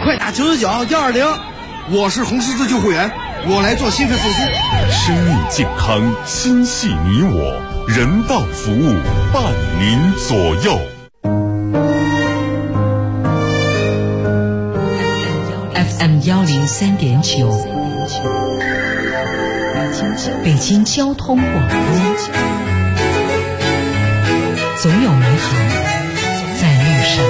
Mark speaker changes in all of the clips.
Speaker 1: 快打999-120，我是红十字救护员，我来做心肺复苏。
Speaker 2: 生命健康，心系你我，人道服务伴您左右。
Speaker 3: FM 103.9，北京交通广播，总有美好在路上。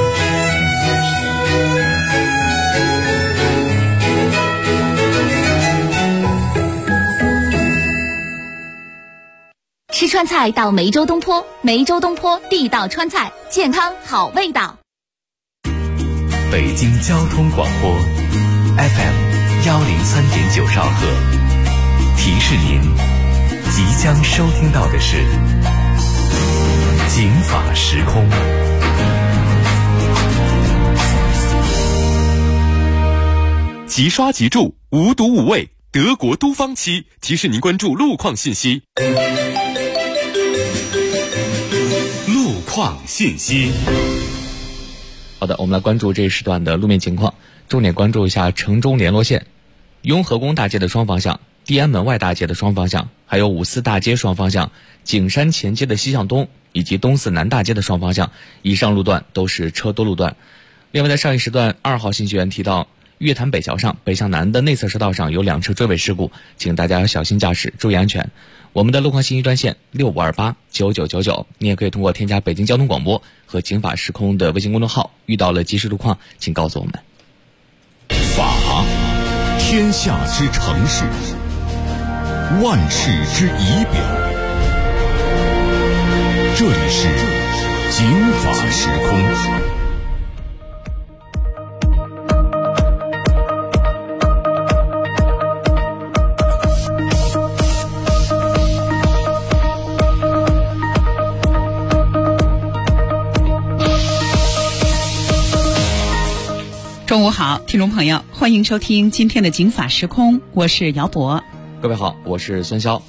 Speaker 4: 吃川菜到梅州东坡，梅州东坡地道川菜，健康好味道。
Speaker 5: 北京交通广播 FM 103.9兆赫，提示您即将收听到的是警法时空。
Speaker 2: 即刷即注，无毒无味，德国都方漆提示您关注路况信息。路况信息。
Speaker 6: 好的，我们来关注这一时段的路面情况，重点关注一下城中联络线、雍和宫大街的双方向、地安门外大街的双方向，还有五四大街双方向、景山前街的西向东以及东四南大街的双方向，以上路段都是车多路段。另外，在上一时段2号信息源提到，月坛北桥上北向南的内侧车道上有2车追尾事故，请大家要小心驾驶，注意安全。我们的路况信息专线65289999，你也可以通过添加北京交通广播和警法时空的微信公众号，遇到了即时路况请告诉我们。
Speaker 2: 法，天下之常事，万事之仪表。这里是警法时空。
Speaker 7: 中午好，听众朋友，欢迎收听今天的警法时空，我是姚博。
Speaker 6: 各位好，我是孙潇。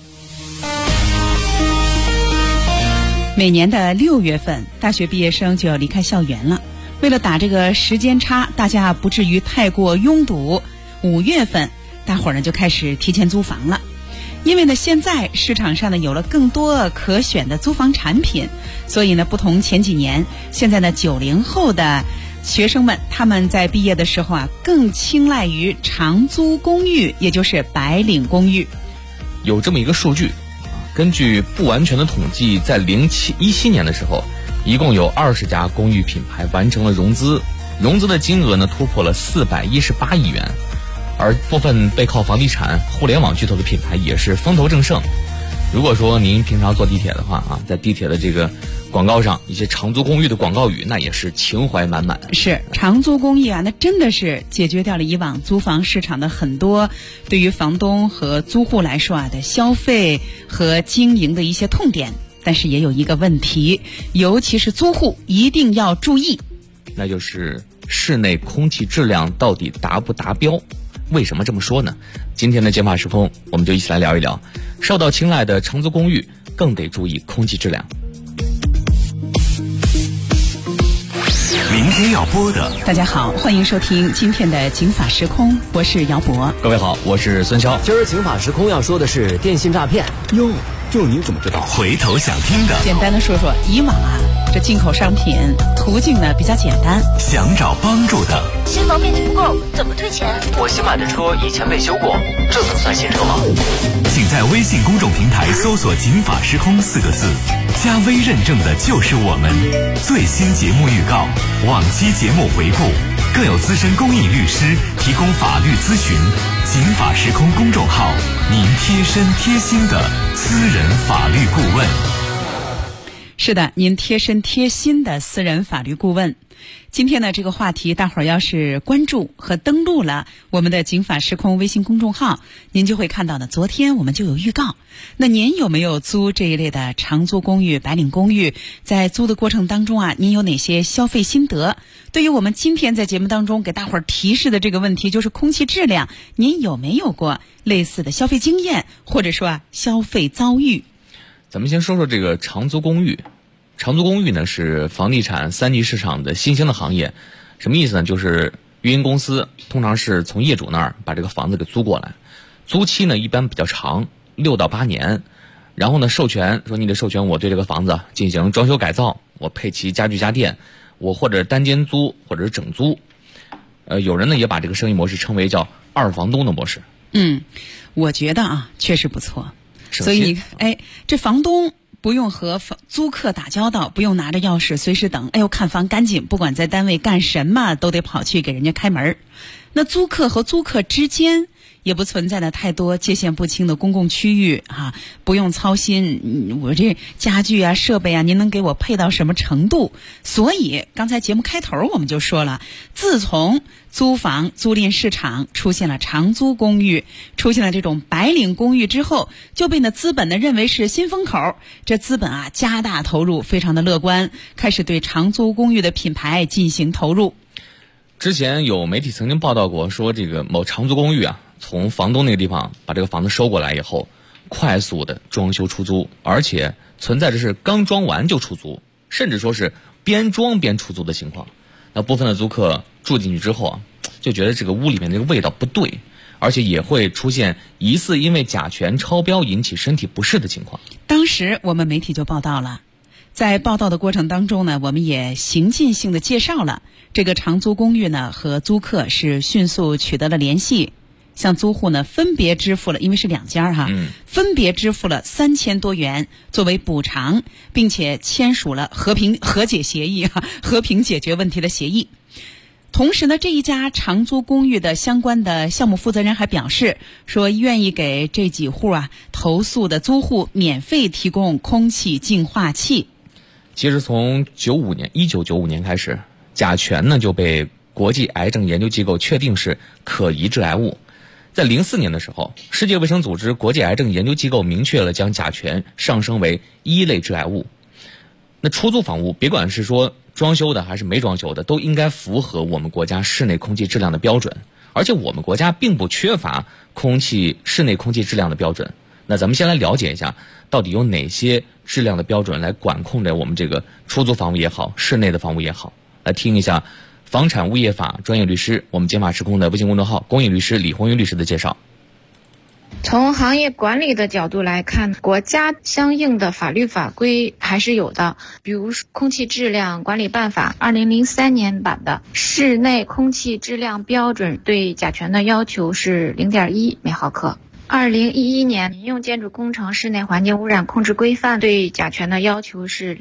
Speaker 7: 每年的6月份，大学毕业生就要离开校园了。为了打这个时间差，大家不至于太过拥堵，5月份大伙儿呢就开始提前租房了。因为呢，现在市场上呢有了更多可选的租房产品，所以呢，不同前几年，现在呢90后的学生们他们在毕业的时候啊，更青睐于长租公寓，也就是白领公寓。
Speaker 6: 有这么一个数据，根据不完全的统计，在17年的时候，一共有20家公寓品牌完成了融资，融资的金额呢突破了418亿元，而部分背靠房地产、互联网巨头的品牌也是风头正盛。如果说您平常坐地铁的话啊，在地铁的这个广告上，一些长租公寓的广告语，那也是情怀满满。
Speaker 7: 是长租公寓啊，那真的是解决掉了以往租房市场的很多对于房东和租户来说啊的消费和经营的一些痛点。但是也有一个问题，尤其是租户一定要注意，
Speaker 6: 那就是室内空气质量到底达不达标。为什么这么说呢？今天的警法时空，我们就一起来聊一聊，受到青睐的长租公寓更得注意空气质量。
Speaker 5: 明天要播的，
Speaker 7: 大家好，欢迎收听今天的警法时空，我是姚博。
Speaker 6: 各位好，我是孙潇。
Speaker 8: 今儿警法时空要说的是电信诈骗。
Speaker 2: 哟，这您怎么知道？
Speaker 5: 回头想听的，
Speaker 7: 简单的说说以往啊，这进口商品途径呢比较简单，
Speaker 5: 想找帮助的，
Speaker 4: 新房面积不够，怎么退钱？
Speaker 8: 我新买的车以前没修过，这能算新车吗？
Speaker 5: 请在微信公众平台搜索警法时空4个字，加微认证的就是我们。最新节目预告，往期节目回顾，更有资深公益律师提供法律咨询。警法时空公众号，您贴身贴心的私人法律顾问。
Speaker 7: 是的，您贴身贴心的私人法律顾问。今天呢，这个话题大伙儿要是关注和登录了我们的警法时空微信公众号，您就会看到呢，昨天我们就有预告。那您有没有租这一类的长租公寓、白领公寓？在租的过程当中啊，您有哪些消费心得？对于我们今天在节目当中给大伙儿提示的这个问题，就是空气质量，您有没有过类似的消费经验，或者说消费遭遇？
Speaker 6: 咱们先说说这个长租公寓。长租公寓呢是房地产3级市场的新兴的行业，什么意思呢？就是运营公司通常是从业主那儿把这个房子给租过来，租期呢一般比较长，6到8年。然后呢，授权说你得授权我对这个房子进行装修改造，我配齐家具家电，我或者单间租或者是整租。有人呢也把这个生意模式称为叫二房东的模式。
Speaker 7: 我觉得啊，确实不错。
Speaker 6: 所
Speaker 7: 以你这房东不用和租客打交道，不用拿着钥匙随时等，看房赶紧，不管在单位干什么都得跑去给人家开门。那租客和租客之间也不存在的太多界限不清的公共区域不用操心我这家具啊设备啊您能给我配到什么程度。所以刚才节目开头我们就说了，自从租房租赁市场出现了长租公寓，出现了这种白领公寓之后，就被资本呢认为是新风口。这资本加大投入，非常的乐观，开始对长租公寓的品牌进行投入。
Speaker 6: 之前有媒体曾经报道过，说这个某长租公寓从房东那个地方把这个房子收过来以后，快速的装修出租，而且存在着是刚装完就出租，甚至说是边装边出租的情况。那部分的租客住进去之后就觉得这个屋里面这个味道不对，而且也会出现疑似因为甲醛超标引起身体不适的情况。
Speaker 7: 当时我们媒体就报道了，在报道的过程当中呢，我们也行进性的介绍了这个长租公寓呢和租客是迅速取得了联系，向租户呢分别支付了，因为是2家分别支付了3000多元作为补偿，并且签署了和解协议和平解决问题的协议。同时呢，这一家长租公寓的相关的项目负责人还表示说，愿意给这几户投诉的租户免费提供空气净化器。
Speaker 6: 其实从1995年开始，甲醛呢就被国际癌症研究机构确定是可疑致癌物。在04年的时候，世界卫生组织国际癌症研究机构明确了将甲醛上升为1类致癌物。那出租房屋，别管是说装修的还是没装修的，都应该符合我们国家室内空气质量的标准。而且我们国家并不缺乏室内空气质量的标准。那咱们先来了解一下，到底有哪些质量的标准来管控着我们这个出租房屋也好，室内的房屋也好。来听一下房产物业法专业律师，我们减法时空的微信公众号公益律师李红云律师的介绍。
Speaker 9: 从行业管理的角度来看，国家相应的法律法规还是有的，比如空气质量管理办法2003年版的室内空气质量标准对甲醛的要求是 0.1 每毫克。2011年民用建筑工程室内环境污染控制规范对甲醛的要求是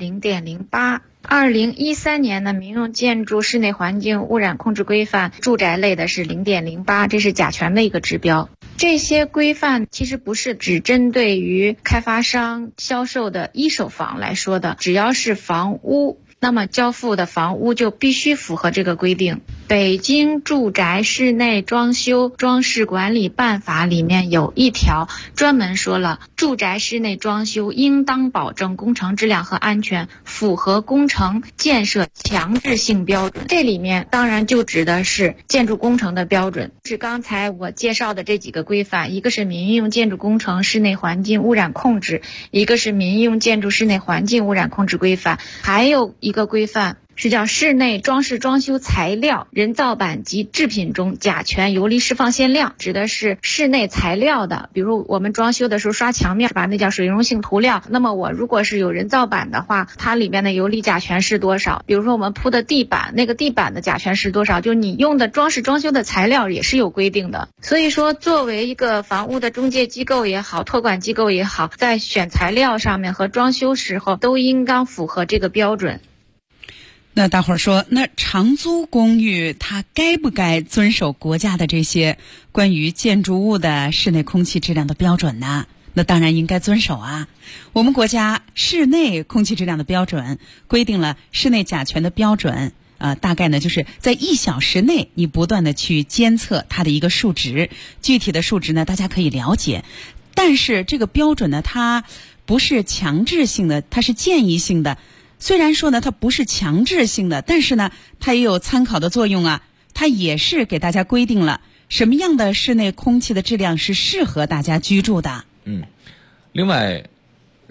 Speaker 9: 0.08。2013年的民用建筑室内环境污染控制规范住宅类的是 0.08， 这是甲醛的一个指标。这些规范其实不是只针对于开发商销售的一手房来说的，只要是房屋，那么交付的房屋就必须符合这个规定。北京住宅室内装修装饰管理办法里面有一条专门说了，住宅室内装修应当保证工程质量和安全，符合工程建设强制性标准。这里面当然就指的是建筑工程的标准，是刚才我介绍的这几个规范，一个是民用建筑工程室内环境污染控制，一个是民用建筑室内环境污染控制规范，还有一个规范是叫室内装饰装修材料、人造板及制品中甲醛游离释放限量，指的是室内材料的，比如我们装修的时候刷墙面是吧，那叫水溶性涂料。那么我如果是有人造板的话，它里面的游离甲醛是多少？比如说我们铺的地板，那个地板的甲醛是多少？就你用的装饰装修的材料也是有规定的。所以说作为一个房屋的中介机构也好，托管机构也好，在选材料上面和装修时候都应当符合这个标准。
Speaker 7: 那大伙儿说，那长租公寓它该不该遵守国家的这些关于建筑物的室内空气质量的标准呢？那当然应该遵守啊。我们国家室内空气质量的标准规定了室内甲醛的标准，大概呢就是在1小时内你不断的去监测它的一个数值，具体的数值呢大家可以了解。但是这个标准呢它不是强制性的，它是建议性的。虽然说呢它不是强制性的，但是呢它也有参考的作用啊。它也是给大家规定了什么样的室内空气的质量是适合大家居住的。
Speaker 6: 另外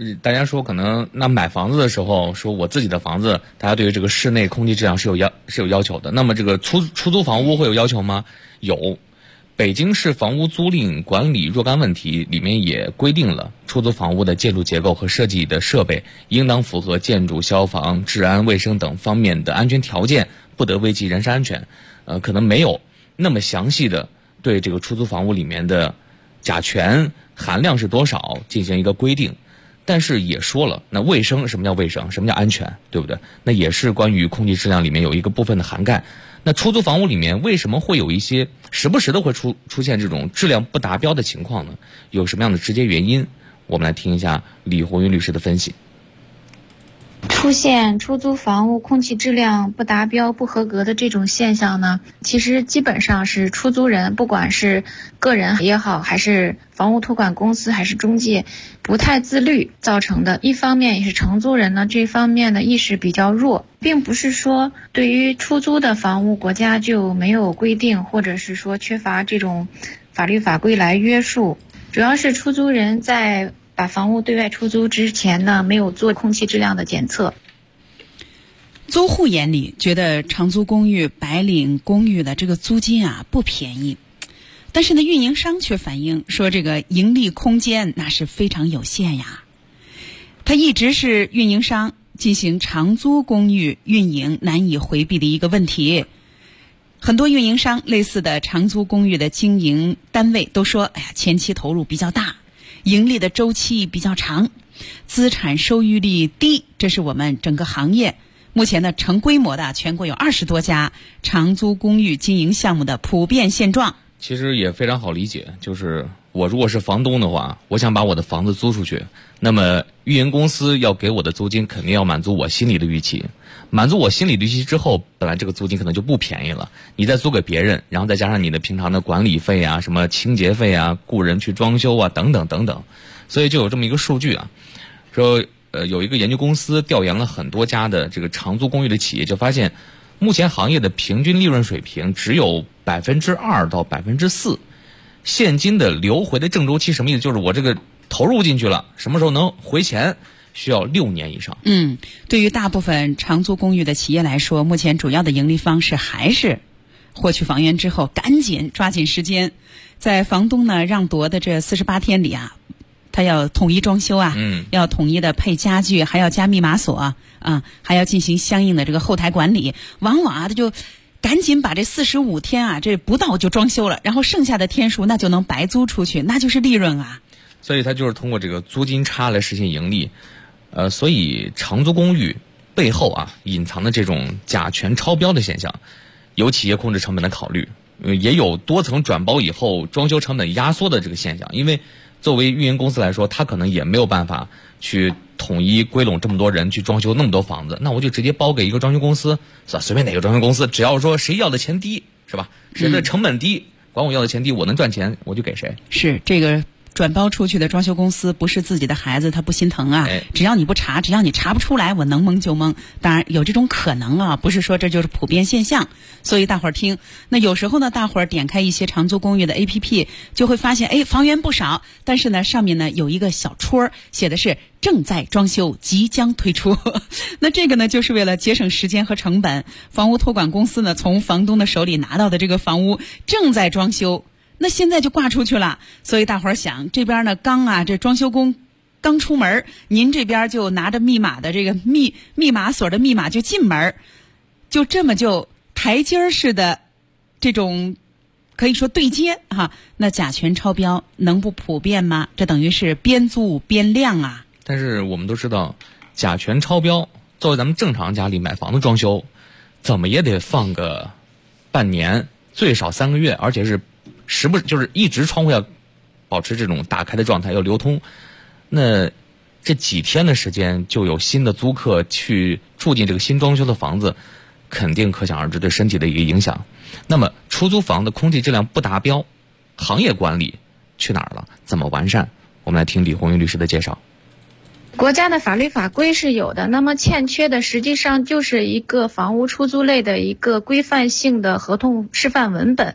Speaker 6: 大家说可能那买房子的时候，说我自己的房子，大家对于这个室内空气质量是有要求的。那么这个出租房屋会有要求吗？有。北京市房屋租赁管理若干问题里面也规定了，出租房屋的建筑结构和设计的设备应当符合建筑、消防、治安、卫生等方面的安全条件，不得危及人身安全。可能没有那么详细的对这个出租房屋里面的甲醛含量是多少进行一个规定，但是也说了，那卫生，什么叫卫生，什么叫安全，对不对？那也是关于空气质量里面有一个部分的涵盖。那出租房屋里面为什么会有一些时不时的会出现这种质量不达标的情况呢？有什么样的直接原因？我们来听一下李红云律师的分析。
Speaker 9: 出现出租房屋空气质量不达标、不合格的这种现象呢，其实基本上是出租人，不管是个人也好，还是房屋托管公司，还是中介，不太自律造成的。一方面也是承租人呢这方面的意识比较弱，并不是说对于出租的房屋国家就没有规定，或者是说缺乏这种法律法规来约束，主要是出租人在把房屋对外出租之前呢，没有做空气质量的检测。
Speaker 7: 租户眼里觉得长租公寓、白领公寓的这个租金啊不便宜，但是呢，运营商却反映说这个盈利空间那是非常有限呀。它一直是运营商进行长租公寓运营难以回避的一个问题。很多运营商类似的长租公寓的经营单位都说，前期投入比较大，盈利的周期比较长，资产收益率低，这是我们整个行业目前呢成规模的全国有20多家长租公寓经营项目的普遍现状。
Speaker 6: 其实也非常好理解，就是我如果是房东的话，我想把我的房子租出去，那么运营公司要给我的租金肯定要满足我心里的预期，满足我心理预期之后，本来这个租金可能就不便宜了，你再租给别人，然后再加上你的平常的管理费啊、什么清洁费啊、雇人去装修啊等等等等，所以就有这么一个数据啊，说有一个研究公司调研了很多家的这个长租公寓的企业，就发现目前行业的平均利润水平只有2%到4%，现金的流回的正周期什么意思？就是我这个投入进去了，什么时候能回钱？需要6年以上。
Speaker 7: 对于大部分长租公寓的企业来说，目前主要的盈利方式还是获取房源之后赶紧抓紧时间，在房东呢让夺的这48天里啊，他要统一装修啊，要统一的配家具，还要加密码锁啊，还要进行相应的这个后台管理，往往啊他就赶紧把这45天啊，这不到就装修了，然后剩下的天数那就能白租出去，那就是利润啊。
Speaker 6: 所以他就是通过这个租金差来实现盈利。所以长租公寓背后啊隐藏的这种甲醛超标的现象，有企业控制成本的考虑，也有多层转包以后装修成本压缩的这个现象。因为作为运营公司来说，他可能也没有办法去统一归拢这么多人去装修那么多房子，那我就直接包给一个装修公司，是吧？随便哪个装修公司，只要说谁要的钱低，是吧？谁的成本低，管我要的钱低，我能赚钱，我就给谁。
Speaker 7: 是这个转包出去的装修公司不是自己的孩子，他不心疼啊。只要你不查，只要你查不出来，我能蒙就蒙。当然有这种可能啊，不是说这就是普遍现象。所以大伙儿听，那有时候呢，大伙儿点开一些长租公寓的 APP， 就会发现，房源不少，但是呢，上面呢有一个小戳写的是正在装修，即将推出。那这个呢，就是为了节省时间和成本，房屋托管公司呢从房东的手里拿到的这个房屋正在装修。那现在就挂出去了，所以大伙儿想，这边呢这装修工刚出门，您这边就拿着密码的这个密码锁的密码就进门，就这么就台阶式的这种可以说对接哈。那甲醛超标能不普遍吗？这等于是边租边晾啊。
Speaker 6: 但是我们都知道，甲醛超标作为咱们正常家里买房子装修，怎么也得放个半年，最少3个月，而且是就是一直窗户要保持这种打开的状态，要流通。那这几天的时间就有新的租客去住进这个新装修的房子，肯定可想而知对身体的一个影响。那么出租房的空气质量不达标，行业管理去哪儿了？怎么完善？我们来听李红云律师的介绍。
Speaker 9: 国家的法律法规是有的，那么欠缺的实际上就是一个房屋出租类的一个规范性的合同示范文本。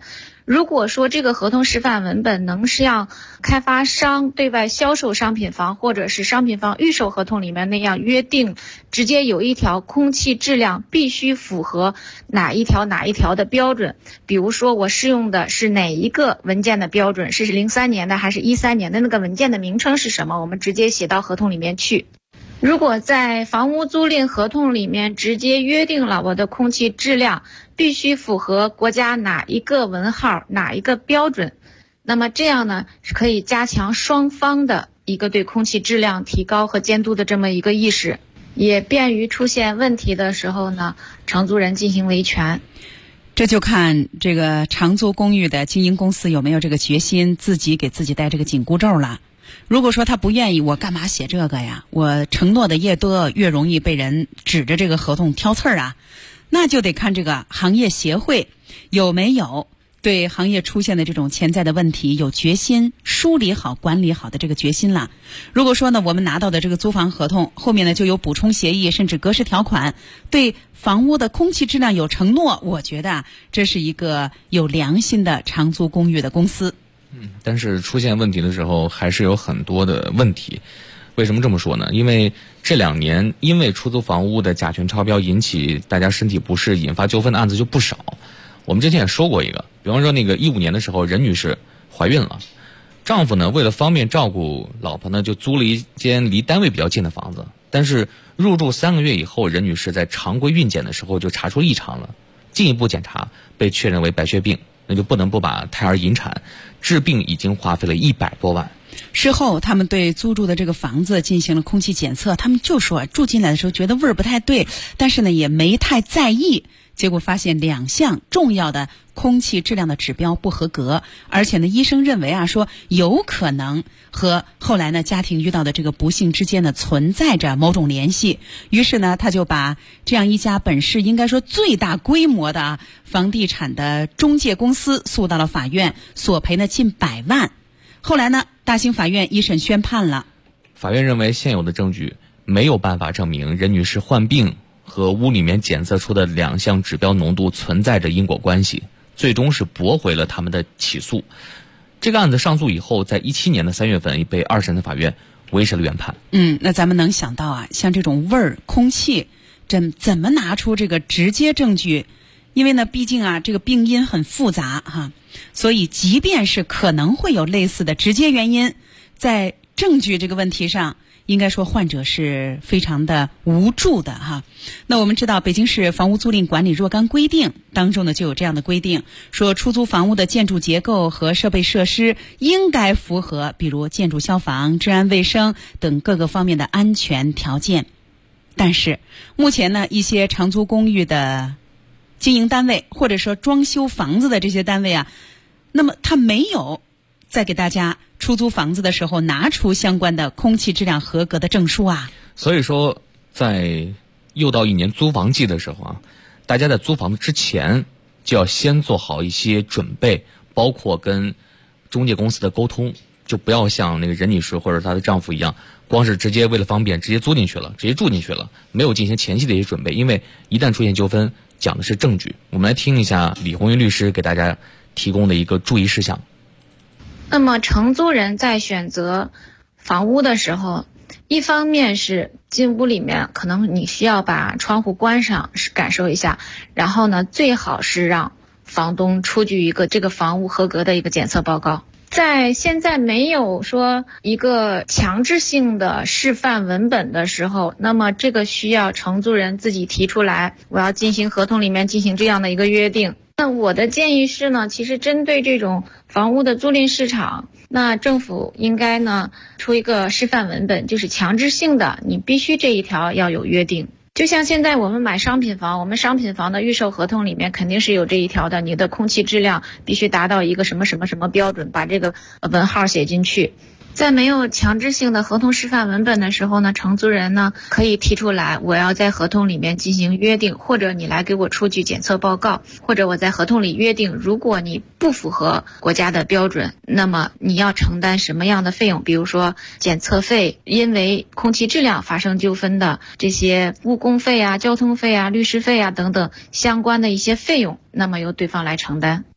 Speaker 9: 如果说这个合同示范文本能像开发商对外销售商品房或者是商品房预售合同里面那样约定，直接有一条空气质量必须符合哪一条的标准，比如说我适用的是哪一个文件的标准，是03年的还是13年的，那个文件的名称是什么，我们直接写到合同里面去。如果在房屋租赁合同里面直接约定了我的空气质量必须符合国家哪一个文号哪一个标准，那么这样呢是可以加强双方的一个对空气质量提高和监督的这么一个意识，也便于出现问题的时候呢承租人进行维权。
Speaker 7: 这就看这个长租公寓的经营公司有没有这个决心自己给自己戴这个紧箍咒了。如果说他不愿意，我干嘛写这个呀？我承诺的越多，越容易被人指着这个合同挑刺儿啊。那就得看这个行业协会有没有对行业出现的这种潜在的问题有决心梳理好管理好的这个决心了。如果说呢我们拿到的这个租房合同后面呢就有补充协议甚至格式条款对房屋的空气质量有承诺，我觉得这是一个有良心的长租公寓的公司。
Speaker 6: 但是出现问题的时候还是有很多的问题。为什么这么说呢？因为这2年因为出租房屋的甲醛超标引起大家身体不适引发纠纷的案子就不少。我们之前也说过一个，比方说那个15年的时候任女士怀孕了，丈夫呢为了方便照顾老婆呢就租了一间离单位比较近的房子，但是入住3个月以后任女士在常规孕检的时候就查出异常了，进一步检查被确认为白血病，那就不能不把胎儿引产，治病已经花费了100多万。
Speaker 7: 事后他们对租住的这个房子进行了空气检测，他们就说住进来的时候觉得味儿不太对，但是呢也没太在意，结果发现2项重要的空气质量的指标不合格，而且呢医生认为说有可能和后来呢家庭遇到的这个不幸之间呢存在着某种联系，于是呢他就把这样一家本市应该说最大规模的房地产的中介公司诉到了法院，索赔呢近100万。后来呢大兴法院一审宣判了，
Speaker 6: 法院认为现有的证据没有办法证明任女士患病和屋里面检测出的2项指标浓度存在着因果关系，最终是驳回了他们的起诉。这个案子上诉以后，在17年的3月份被2审的法院维持了原判。
Speaker 7: 那咱们能想到像这种味儿、空气，怎么拿出这个直接证据？因为呢，毕竟这个病因很复杂所以即便是可能会有类似的直接原因，在证据这个问题上，应该说患者是非常的无助的那我们知道北京市房屋租赁管理若干规定当中呢就有这样的规定，说出租房屋的建筑结构和设备设施应该符合比如建筑消防、治安卫生等各个方面的安全条件。但是目前呢一些长租公寓的经营单位或者说装修房子的这些单位那么他没有在给大家出租房子的时候拿出相关的空气质量合格的证书
Speaker 6: 所以说在又到1年租房季的时候大家在租房子之前就要先做好一些准备，包括跟中介公司的沟通，就不要像那个任女士或者她的丈夫一样，光是直接为了方便直接租进去了，直接住进去了，没有进行前期的一些准备，因为一旦出现纠纷讲的是证据。我们来听一下李红云律师给大家提供的一个注意事项。
Speaker 9: 那么承租人在选择房屋的时候，一方面是进屋里面可能你需要把窗户关上感受一下，然后呢最好是让房东出具一个这个房屋合格的一个检测报告。在现在没有说一个强制性的示范文本的时候，那么这个需要承租人自己提出来，我要进行合同里面进行这样的一个约定。那我的建议是呢，其实针对这种房屋的租赁市场，那政府应该呢出一个示范文本，就是强制性的，你必须这一条要有约定。就像现在我们买商品房，我们商品房的预售合同里面肯定是有这一条的，你的空气质量必须达到一个什么什么什么标准，把这个文号写进去。在没有强制性的合同示范文本的时候呢，承租人呢可以提出来，我要在合同里面进行约定，或者你来给我出具检测报告，或者我在合同里约定，如果你不符合国家的标准，那么你要承担什么样的费用，比如说检测费，因为空气质量发生纠纷的这些误工费交通费律师费等等相关的一些费用，那么由对方来承担。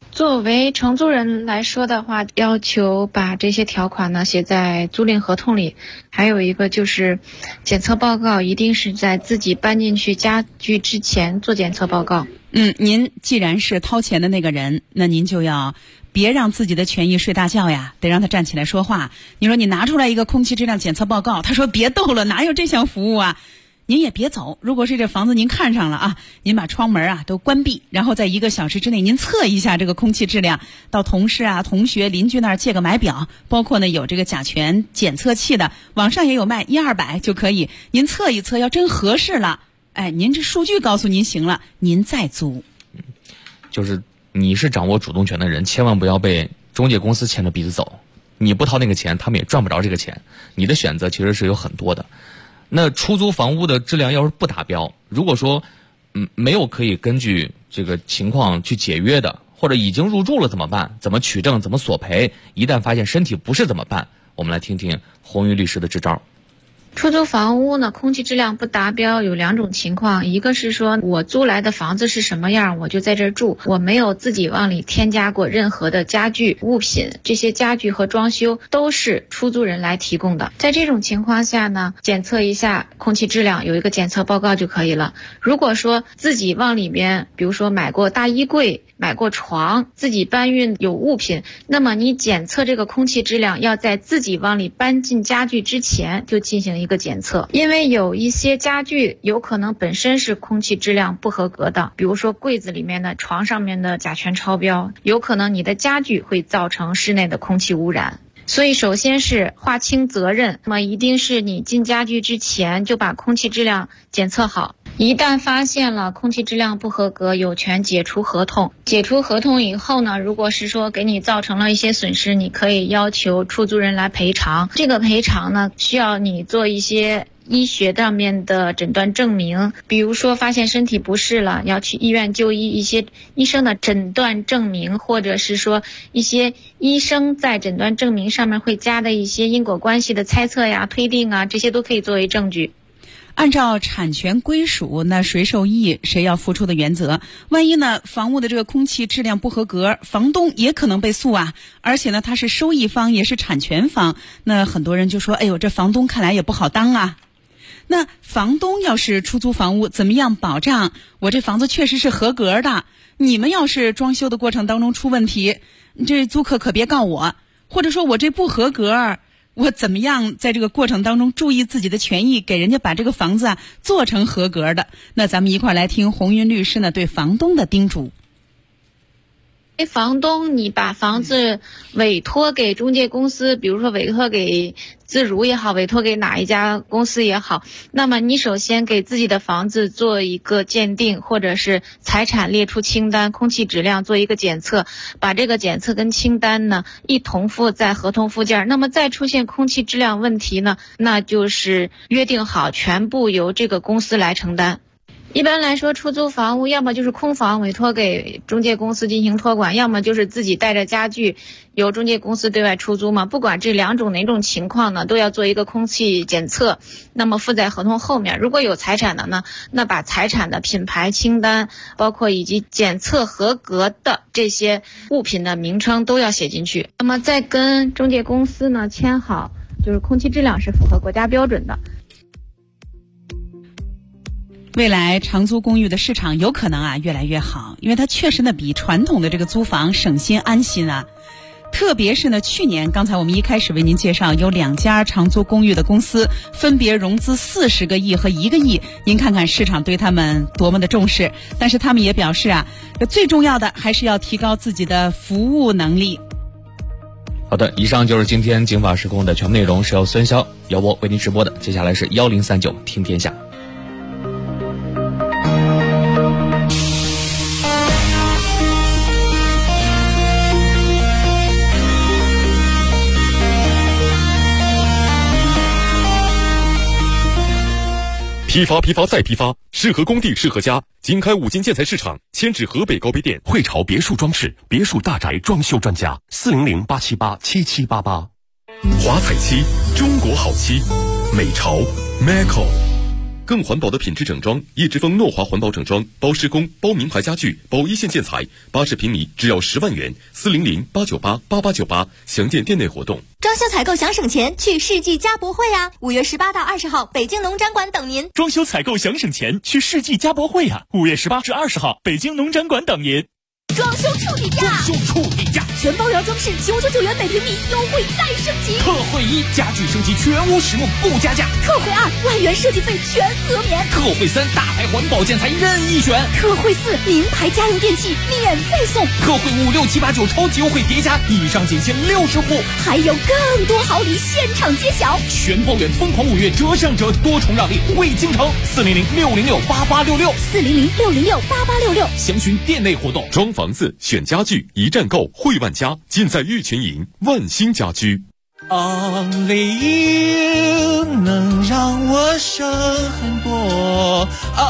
Speaker 9: 作为承租人来说的话，要求把这些条款呢写在租赁合同里。还有一个就是检测报告一定是在自己搬进去家具之前做检测报告。
Speaker 7: 您既然是掏钱的那个人，那您就要别让自己的权益睡大觉呀，得让他站起来说话。你说你拿出来一个空气质量检测报告，他说别逗了，哪有这项服务啊？您也别走，如果是这房子您看上了啊，您把窗门啊都关闭，然后在1个小时之内您测一下这个空气质量，到同事啊、同学、邻居那儿借个买表，包括呢有这个甲醛检测器的，网上也有卖，100-200就可以。您测一测，要真合适了，您这数据告诉您行了，您再租。
Speaker 6: 就是你是掌握主动权的人，千万不要被中介公司牵着鼻子走。你不掏那个钱，他们也赚不着这个钱。你的选择其实是有很多的。那出租房屋的质量要是不达标，如果说没有可以根据这个情况去解约的，或者已经入住了怎么办？怎么取证？怎么索赔？一旦发现身体不适怎么办？我们来听听红云律师的支招。
Speaker 9: 出租房屋呢，空气质量不达标有2种情况，一个是说我租来的房子是什么样，我就在这儿住，我没有自己往里添加过任何的家具物品，这些家具和装修都是出租人来提供的。在这种情况下呢，检测一下空气质量，有一个检测报告就可以了。如果说自己往里面，比如说买过大衣柜，买过床，自己搬运有物品，那么你检测这个空气质量要在自己往里搬进家具之前就进行一个检测。因为有一些家具有可能本身是空气质量不合格的，比如说柜子里面的、床上面的甲醛超标，有可能你的家具会造成室内的空气污染。所以首先是划清责任，那么一定是你进家具之前就把空气质量检测好。一旦发现了空气质量不合格，有权解除合同。解除合同以后呢，如果是说给你造成了一些损失，你可以要求出租人来赔偿。这个赔偿呢，需要你做一些医学上面的诊断证明，比如说发现身体不适了，要去医院就医，一些医生的诊断证明，或者是说一些医生在诊断证明上面会加的一些因果关系的猜测呀、推定啊，这些都可以作为证据。
Speaker 7: 按照产权归属，那谁受益谁要付出的原则。万一呢，房屋的这个空气质量不合格，房东也可能被诉啊。而且呢，他是收益方也是产权方，那很多人就说，哎呦，这房东看来也不好当啊。那房东要是出租房屋，怎么样保障我这房子确实是合格的？你们要是装修的过程当中出问题，这租客可别告我，或者说我这不合格，我怎么样在这个过程当中注意自己的权益，给人家把这个房子做成合格的？那咱们一块来听红云律师呢对房东的叮嘱。
Speaker 9: 房东，你把房子委托给中介公司，比如说委托给自如也好，委托给哪一家公司也好，那么你首先给自己的房子做一个鉴定，或者是财产列出清单，空气质量做一个检测，把这个检测跟清单呢一同附在合同附件。那么再出现空气质量问题呢，那就是约定好全部由这个公司来承担。一般来说，出租房屋要么就是空房委托给中介公司进行托管，要么就是自己带着家具由中介公司对外出租嘛。不管这2种哪种情况呢，都要做一个空气检测，那么附在合同后面。如果有财产的呢，那把财产的品牌清单，包括以及检测合格的这些物品的名称都要写进去。那么再跟中介公司呢签好，就是空气质量是符合国家标准的。
Speaker 7: 未来长租公寓的市场有可能越来越好，因为它确实呢比传统的这个租房省心安心啊。特别是呢，去年刚才我们一开始为您介绍，有2家长租公寓的公司分别融资40个亿和1个亿，您看看市场对他们多么的重视。但是他们也表示最重要的还是要提高自己的服务能力。
Speaker 6: 好的，以上就是今天警法时空的全部内容，是由孙潇、姚博为您直播的。接下来是1039听天下。
Speaker 10: 批发再批发，适合工地适合家。经开5金建材市场，迁至河北高碑店，汇潮别墅装饰、别墅大宅装修专家，400-878-7788。华彩漆，中国好漆，美潮 Maco。 更环保的品质整装，叶之峰诺华环保整装，包施工、包名牌家具、包一线建材，80平米只要10万元，400-898-8898，详见店内活动。
Speaker 11: 装修采购想省钱，去世纪家博会啊！5月18到20号，北京农展馆等您。
Speaker 5: 装修采购想省钱，去世纪家博会啊！5月18至20号，北京农展馆等您。
Speaker 11: 装修处理价，全包圆装饰999元每平米，优惠再升级。
Speaker 5: 特惠1，家具升级全屋使用不加价。
Speaker 11: 特惠2，万元设计费全额免。
Speaker 5: 特惠3，大牌环保建材任意选。
Speaker 11: 特惠4，名牌家用电器免费送。
Speaker 5: 特惠5、6、7、8、9超级优惠叠加，以上仅限60户，
Speaker 11: 还有更多好礼现场揭晓。
Speaker 5: 全包圆疯狂5月折上折，多重让利惠京城，400-606-8866，400-606-8866，详询店内活动。
Speaker 10: 装房子选家具一站购，汇万家尽在玉泉营万兴家居。
Speaker 12: Only you 能让我省很多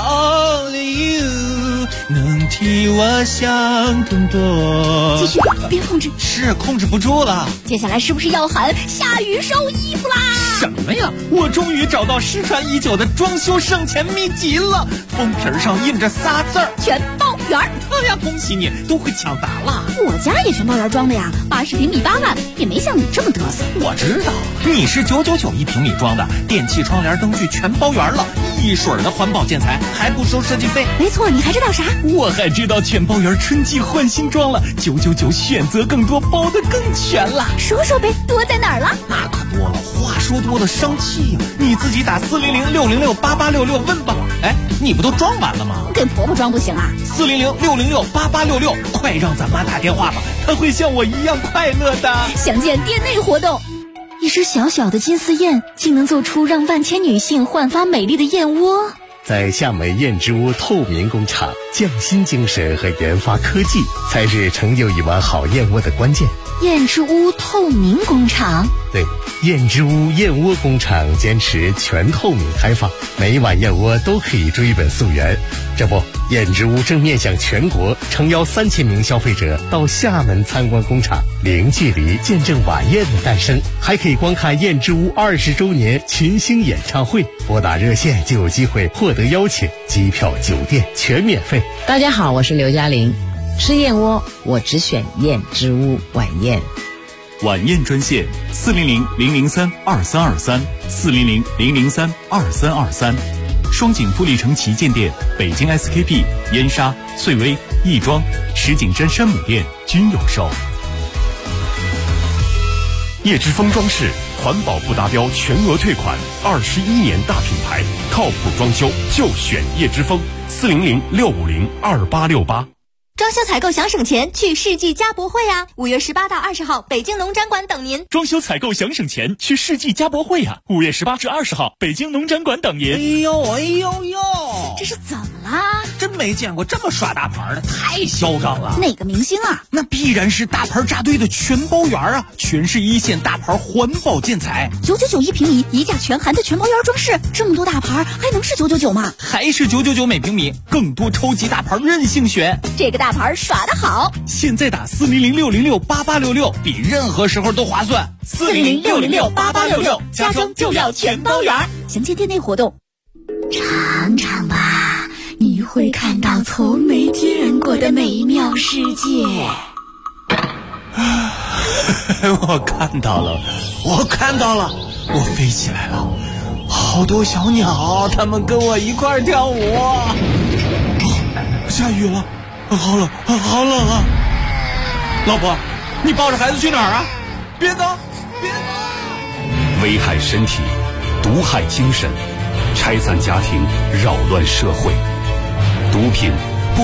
Speaker 12: ，Only you 能替我想更多。
Speaker 11: 继续，别控制，
Speaker 12: 是控制不住了。
Speaker 11: 接下来是不是要喊下雨收衣服啦？
Speaker 12: 什么呀？我终于找到失传已久的装修省钱秘籍了，封皮上印着仨字儿：
Speaker 11: 全包圆。
Speaker 12: 哎呀，恭喜你，都会抢答了。
Speaker 11: 我家也全包圆装的呀，80平米8万，也没像你这么嘚瑟。
Speaker 12: 我知道，你是999一平米装的，电器、窗帘、灯具全包圆了，一水儿的环保建材，还不收设计费。
Speaker 11: 没错，你还知道啥？
Speaker 12: 我还知道全包圆春季换新装了，999选择更多，包得更全了。
Speaker 11: 说说呗，多在哪儿了？
Speaker 12: 那可多了，话说多了生气呀！你自己打400-606-8866问吧。哎，你不都装完了吗？
Speaker 11: 给婆婆装不行啊
Speaker 12: ？400-606-8866，快让咱妈打电话吧，她会像我一样快乐的。
Speaker 11: 详见店内活动。一只小小的金丝燕，竟能做出让万千女性焕发美丽的燕窝。
Speaker 13: 在厦门燕之屋透明工厂，匠心精神和研发科技才是成就一碗好燕窝的关键。
Speaker 11: 燕之屋透明工厂，
Speaker 13: 对，燕之屋燕窝工厂坚持全透明开放，每一碗燕窝都可以追本溯源。这不，燕之屋正面向全国，诚邀3000名消费者到厦门参观工厂，零距离见证晚宴的诞生，还可以观看燕之屋20周年群星演唱会。拨打热线就有机会获得邀请，机票、酒店全免费。
Speaker 14: 大家好，我是刘嘉玲。吃燕窝，我只选燕之屋晚宴。
Speaker 5: 晚宴专线400-003-2323，400-003-2323。双井富力城旗舰店、北京 SKP、燕莎、翠微、亦庄、石景山山姆店均有售。
Speaker 10: 叶之峰装饰环保不达标全额退款，21年大品牌，靠谱装修就选叶之峰，400-650-2868。
Speaker 11: 装修采购想省钱，去世纪家博会啊！5月18到20号，北京农展馆等您。
Speaker 5: 装修采购想省钱，去世纪家博会啊！5月18至20号，北京农展馆等您。
Speaker 12: 哎呦，
Speaker 11: 这是怎么啦？
Speaker 12: 真没见过这么耍大牌的，太嚣张了。
Speaker 11: 哪个明星啊？
Speaker 12: 那必然是大牌扎堆的全包圆啊，全是一线大牌环保建材
Speaker 11: ，999一平米，一价全含的全包圆装饰，这么多大牌还能是999吗？
Speaker 12: 还是999每平米，更多超级大牌任性选。
Speaker 11: 这个大牌耍得好，
Speaker 12: 现在打400-606-8866，比任何时候都划算。
Speaker 11: 400-606-8866，家装就要全包圆。详见店内活动。尝尝吧，你会看到从没见过的美妙世界。
Speaker 12: 我看到了，我飞起来了，好多小鸟，它们跟我一块跳舞。下雨了，好冷啊！老婆，你抱着孩子去哪儿啊？别走！
Speaker 10: 危害身体，毒害精神，拆散家庭，扰乱社会。毒品